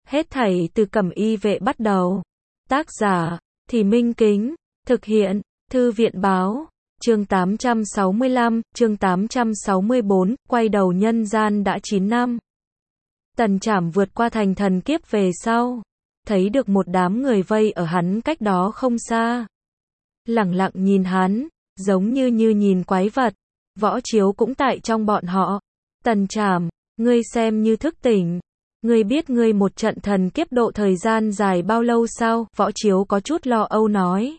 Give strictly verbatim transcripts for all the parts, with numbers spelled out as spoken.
Hết thảy từ Cẩm Y Vệ bắt đầu. Tác giả, Thì Minh Kính. Thực hiện, Thư viện Báo. Chương tám trăm sáu mươi lăm, chương tám trăm sáu mươi bốn, quay đầu nhân gian đã chín năm. Tần Trảm vượt qua thành thần kiếp về sau, thấy được một đám người vây ở hắn cách đó không xa. Lẳng lặng nhìn hắn, giống như như nhìn quái vật. Võ Chiếu cũng tại trong bọn họ. Tần Trảm, ngươi xem như thức tỉnh. Ngươi biết ngươi một trận thần kiếp độ thời gian dài bao lâu sao? Võ Chiếu có chút lo âu nói.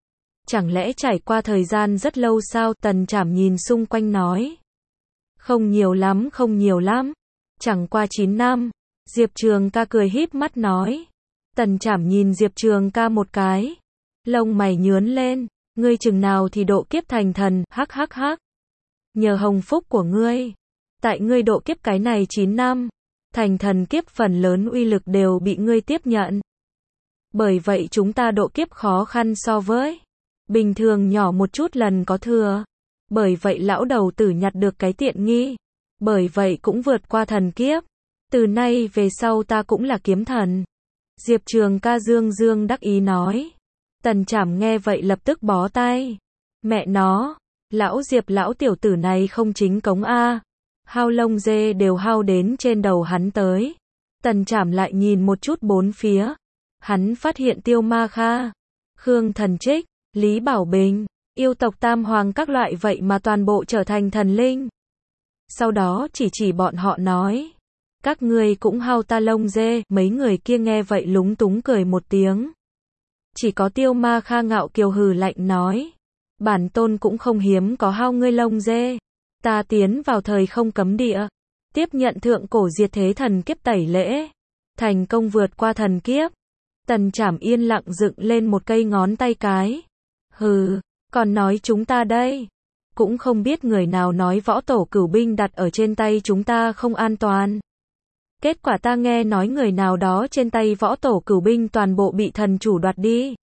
Chẳng lẽ trải qua thời gian rất lâu sao? Tần Trảm nhìn xung quanh nói. Không nhiều lắm, không nhiều lắm. Chẳng qua chín năm. Diệp Trường Ca cười híp mắt nói. Tần Trảm nhìn Diệp Trường Ca một cái. Lông mày nhướn lên. Ngươi chừng nào thì độ kiếp thành thần, hắc hắc hắc. Nhờ hồng phúc của ngươi. Tại ngươi độ kiếp cái này chín năm. Thành thần kiếp phần lớn uy lực đều bị ngươi tiếp nhận. Bởi vậy chúng ta độ kiếp khó khăn so với bình thường nhỏ một chút lần có thừa. Bởi vậy lão đầu tử nhặt được cái tiện nghi. Bởi vậy cũng vượt qua thần kiếp. Từ nay về sau ta cũng là kiếm thần. Diệp Trường Ca dương dương đắc ý nói. Tần Trảm nghe vậy lập tức bó tay. Mẹ nó, lão Diệp lão tiểu tử này không chính cống a. Hao lông dê đều hao đến trên đầu hắn tới. Tần Trảm lại nhìn một chút bốn phía. Hắn phát hiện Tiêu Ma Kha, Khương Thần Trích, Lý Bảo Bình, yêu tộc Tam Hoàng các loại vậy mà toàn bộ trở thành thần linh. Sau đó chỉ chỉ bọn họ nói. Các ngươi cũng hao ta lông dê. Mấy người kia nghe vậy lúng túng cười một tiếng. Chỉ có Tiêu Ma Kha ngạo kiều hừ lạnh nói. Bản tôn cũng không hiếm có hao ngươi lông dê. Ta tiến vào thời không cấm địa. Tiếp nhận thượng cổ diệt thế thần kiếp tẩy lễ. Thành công vượt qua thần kiếp. Tần Trảm yên lặng dựng lên một cây ngón tay cái. Hừ, còn nói chúng ta đây. Cũng không biết người nào nói võ tổ cửu binh đặt ở trên tay chúng ta không an toàn. Kết quả ta nghe nói người nào đó trên tay võ tổ cửu binh toàn bộ bị thần chủ đoạt đi.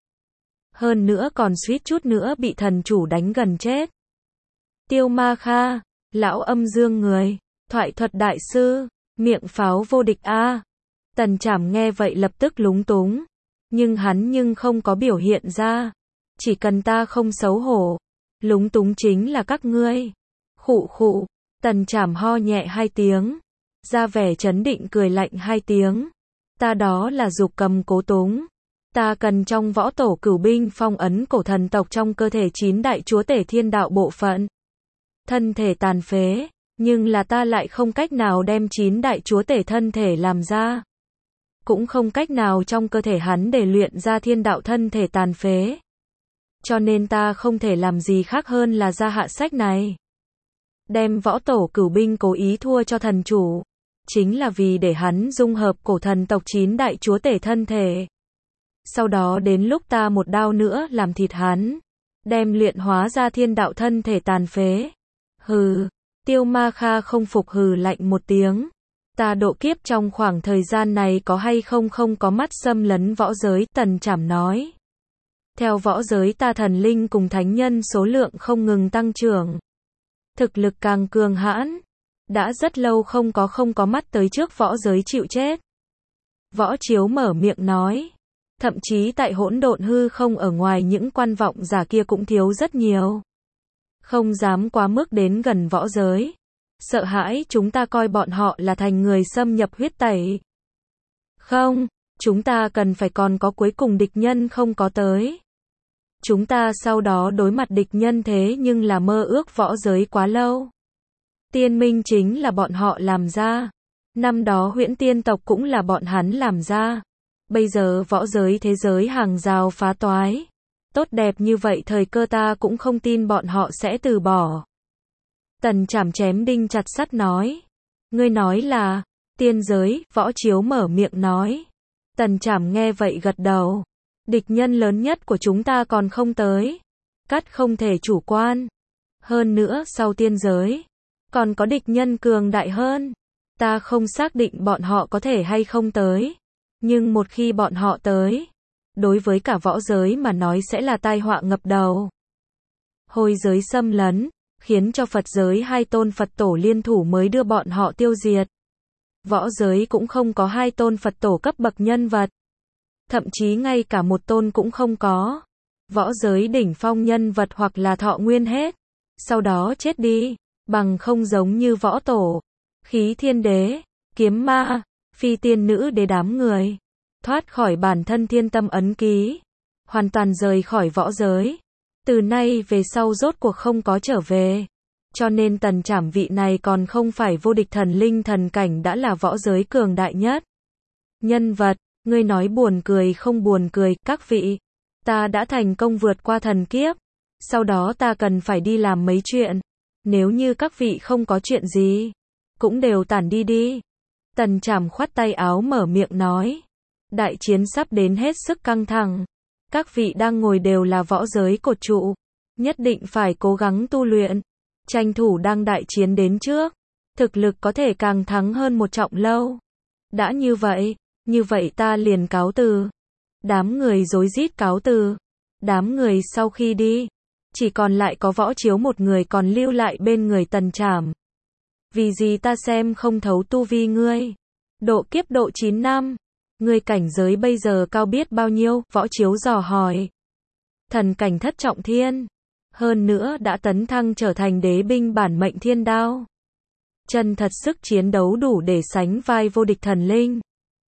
Hơn nữa còn suýt chút nữa bị thần chủ đánh gần chết. Tiêu Ma Kha, lão âm dương người, thoại thuật đại sư, miệng pháo vô địch a. Tần Trảm nghe vậy lập tức lúng túng. Nhưng hắn nhưng không có biểu hiện ra. Chỉ cần ta không xấu hổ. Lúng túng chính là các ngươi. Khụ khụ. Tần Trảm ho nhẹ hai tiếng. Ra vẻ trấn định cười lạnh hai tiếng. Ta đó là dục cầm cố túng. Ta cần trong võ tổ cửu binh phong ấn cổ thần tộc trong cơ thể chín đại chúa tể thiên đạo bộ phận. Thân thể tàn phế. Nhưng là ta lại không cách nào đem chín đại chúa tể thân thể làm ra. Cũng không cách nào trong cơ thể hắn để luyện ra thiên đạo thân thể tàn phế. Cho nên ta không thể làm gì khác hơn là ra hạ sách này. Đem võ tổ cửu binh cố ý thua cho thần chủ. Chính là vì để hắn dung hợp cổ thần tộc chín đại chúa tể thân thể. Sau đó đến lúc ta một đao nữa làm thịt hắn. Đem luyện hóa ra thiên đạo thân thể tàn phế. Hừ, Tiêu Ma Kha không phục hừ lạnh một tiếng. Ta độ kiếp trong khoảng thời gian này có hay không không có mắt xâm lấn võ giới, Tần Trảm nói. Theo võ giới ta thần linh cùng thánh nhân số lượng không ngừng tăng trưởng. Thực lực càng cường hãn. Đã rất lâu không có không có mắt tới trước võ giới chịu chết. Võ Chiếu mở miệng nói. Thậm chí tại hỗn độn hư không ở ngoài những quan vọng giả kia cũng thiếu rất nhiều. Không dám quá mức đến gần võ giới. Sợ hãi chúng ta coi bọn họ là thành người xâm nhập huyết tẩy. Không, chúng ta cần phải còn có cuối cùng địch nhân không có tới. Chúng ta sau đó đối mặt địch nhân thế nhưng là mơ ước võ giới quá lâu. Tiên minh chính là bọn họ làm ra. Năm đó Huyễn Tiên tộc cũng là bọn hắn làm ra. Bây giờ võ giới thế giới hàng rào phá toái. Tốt đẹp như vậy thời cơ ta cũng không tin bọn họ sẽ từ bỏ. Tần Trảm chém đinh chặt sắt nói. Ngươi nói là, tiên giới, Võ Chiếu mở miệng nói. Tần Trảm nghe vậy gật đầu. Địch nhân lớn nhất của chúng ta còn không tới. Cắt không thể chủ quan. Hơn nữa sau tiên giới, còn có địch nhân cường đại hơn. Ta không xác định bọn họ có thể hay không tới. Nhưng một khi bọn họ tới, đối với cả võ giới mà nói sẽ là tai họa ngập đầu. Hồi giới xâm lấn, khiến cho Phật giới hai tôn Phật tổ liên thủ mới đưa bọn họ tiêu diệt. Võ giới cũng không có hai tôn Phật tổ cấp bậc nhân vật. Thậm chí ngay cả một tôn cũng không có. Võ giới đỉnh phong nhân vật hoặc là thọ nguyên hết, sau đó chết đi, bằng không giống như võ tổ, khí thiên đế, kiếm ma, phi tiên nữ đế đám người. Thoát khỏi bản thân thiên tâm ấn ký, hoàn toàn rời khỏi võ giới. Từ nay về sau rốt cuộc không có trở về. Cho nên Tần Trảm vị này còn không phải vô địch thần linh thần cảnh đã là võ giới cường đại nhất nhân vật. Ngươi nói buồn cười không buồn cười, các vị. Ta đã thành công vượt qua thần kiếp. Sau đó ta cần phải đi làm mấy chuyện. Nếu như các vị không có chuyện gì, cũng đều tản đi đi. Tần Trảm khoát tay áo mở miệng nói. Đại chiến sắp đến hết sức căng thẳng. Các vị đang ngồi đều là võ giới cột trụ. Nhất định phải cố gắng tu luyện. Tranh thủ đang đại chiến đến trước. Thực lực có thể càng thắng hơn một trọng lâu. Đã như vậy, như vậy ta liền cáo từ. Đám người rối rít cáo từ. Đám người sau khi đi, chỉ còn lại có Võ Chiếu một người còn lưu lại bên người Tần Trảm. Vì gì ta xem không thấu tu vi ngươi? Độ kiếp độ chín năm. Ngươi cảnh giới bây giờ cao biết bao nhiêu? Võ Chiếu dò hỏi. Thần cảnh thất trọng thiên. Hơn nữa đã tấn thăng trở thành đế binh bản mệnh thiên đao. Chân thật sức chiến đấu đủ để sánh vai vô địch thần linh.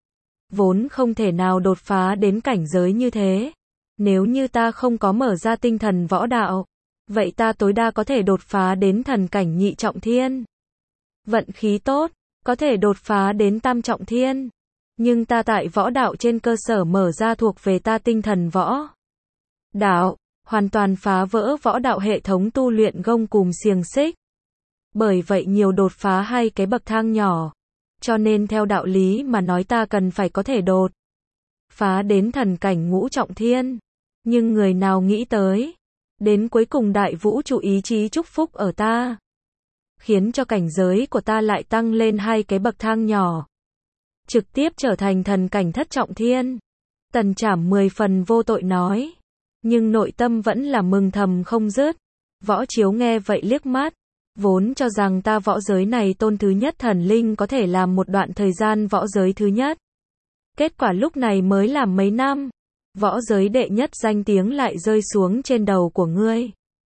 Vốn không thể nào đột phá đến cảnh giới như thế. Nếu như ta không có mở ra tinh thần võ đạo, vậy ta tối đa có thể đột phá đến thần cảnh nhị trọng thiên. Vận khí tốt, có thể đột phá đến tam trọng thiên. Nhưng ta tại võ đạo trên cơ sở mở ra thuộc về ta tinh thần võ đạo, hoàn toàn phá vỡ võ đạo hệ thống tu luyện gông cùm xiềng xích. Bởi vậy nhiều đột phá hai cái bậc thang nhỏ. Cho nên theo đạo lý mà nói ta cần phải có thể đột phá đến thần cảnh ngũ trọng thiên. Nhưng người nào nghĩ tới, đến cuối cùng đại vũ trụ ý chí chúc phúc ở ta, khiến cho cảnh giới của ta lại tăng lên hai cái bậc thang nhỏ. Trực tiếp trở thành thần cảnh thất trọng thiên. Tần Trảm mười phần vô tội nói. Nhưng nội tâm vẫn là mừng thầm không dứt. Võ Chiếu nghe vậy liếc mắt. Vốn cho rằng ta võ giới này tôn thứ nhất thần linh có thể làm một đoạn thời gian võ giới thứ nhất. Kết quả lúc này mới làm mấy năm. Võ giới đệ nhất danh tiếng lại rơi xuống trên đầu của ngươi.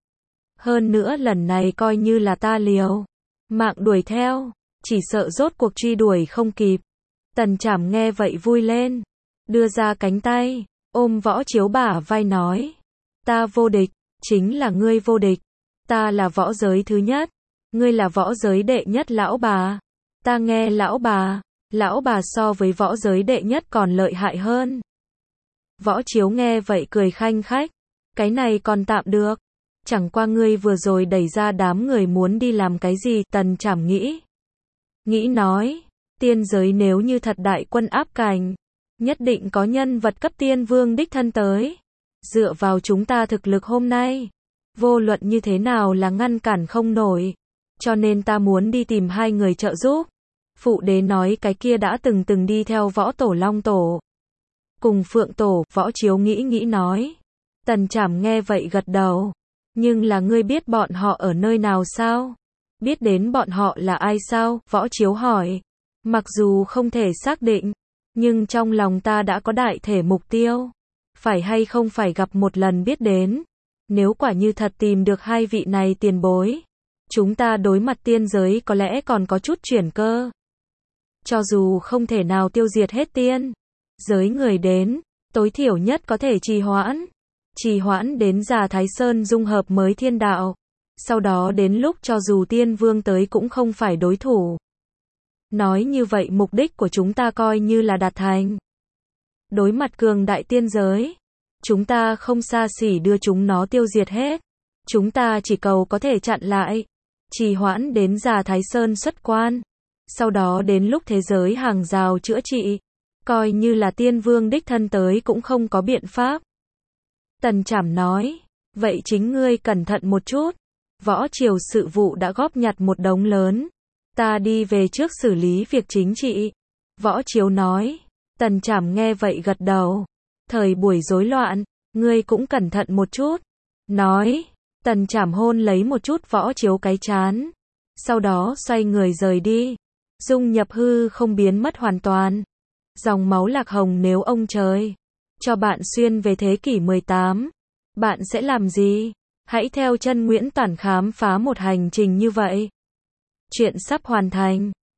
Hơn nữa lần này coi như là ta liều mạng đuổi theo, chỉ sợ rốt cuộc truy đuổi không kịp. Tần Trảm nghe vậy vui lên, đưa ra cánh tay, ôm Võ Chiếu bả vai nói. Ta vô địch, chính là ngươi vô địch. Ta là võ giới thứ nhất, ngươi là võ giới đệ nhất lão bà. Ta nghe lão bà, lão bà so với võ giới đệ nhất còn lợi hại hơn. Võ Chiếu nghe vậy cười khanh khách. Cái này còn tạm được. Chẳng qua ngươi vừa rồi đẩy ra đám người muốn đi làm cái gì? Tần Trảm nghĩ. Nghĩ nói, tiên giới nếu như thật đại quân áp cảnh, nhất định có nhân vật cấp tiên vương đích thân tới. Dựa vào chúng ta thực lực hôm nay, vô luận như thế nào là ngăn cản không nổi. Cho nên ta muốn đi tìm hai người trợ giúp. Phụ đế nói cái kia đã từng từng đi theo võ tổ Long Tổ cùng Phượng Tổ. Võ Chiếu nghĩ nghĩ nói. Tần Trảm nghe vậy gật đầu. Nhưng là ngươi biết bọn họ ở nơi nào sao? Biết đến bọn họ là ai sao? Võ Chiếu hỏi. Mặc dù không thể xác định, nhưng trong lòng ta đã có đại thể mục tiêu. Phải hay không phải gặp một lần biết đến. Nếu quả như thật tìm được hai vị này tiền bối, chúng ta đối mặt tiên giới có lẽ còn có chút chuyển cơ. Cho dù không thể nào tiêu diệt hết tiên giới người đến, tối thiểu nhất có thể trì hoãn. Trì hoãn đến Già Thái Sơn dung hợp mới thiên đạo. Sau đó đến lúc cho dù tiên vương tới cũng không phải đối thủ. Nói như vậy mục đích của chúng ta coi như là đạt thành. Đối mặt cường đại tiên giới, chúng ta không xa xỉ đưa chúng nó tiêu diệt hết. Chúng ta chỉ cầu có thể chặn lại. Trì hoãn đến Già Thái Sơn xuất quan. Sau đó đến lúc thế giới hàng rào chữa trị, coi như là tiên vương đích thân tới cũng không có biện pháp. Tần Trảm nói. Vậy chính ngươi cẩn thận một chút. Võ triều sự vụ đã góp nhặt một đống lớn. Ta đi về trước xử lý việc chính trị. Võ Chiếu nói. Tần Trảm nghe vậy gật đầu. Thời buổi rối loạn, ngươi cũng cẩn thận một chút. Nói. Tần Trảm hôn lấy một chút Võ Chiếu cái trán. Sau đó xoay người rời đi. dung nhập hư không biến mất hoàn toàn. Dòng máu lạc hồng nếu ông trời cho bạn xuyên về thế kỷ mười tám, bạn sẽ làm gì? Hãy theo chân Nguyễn Toản khám phá một hành trình như vậy. Chuyện sắp hoàn thành.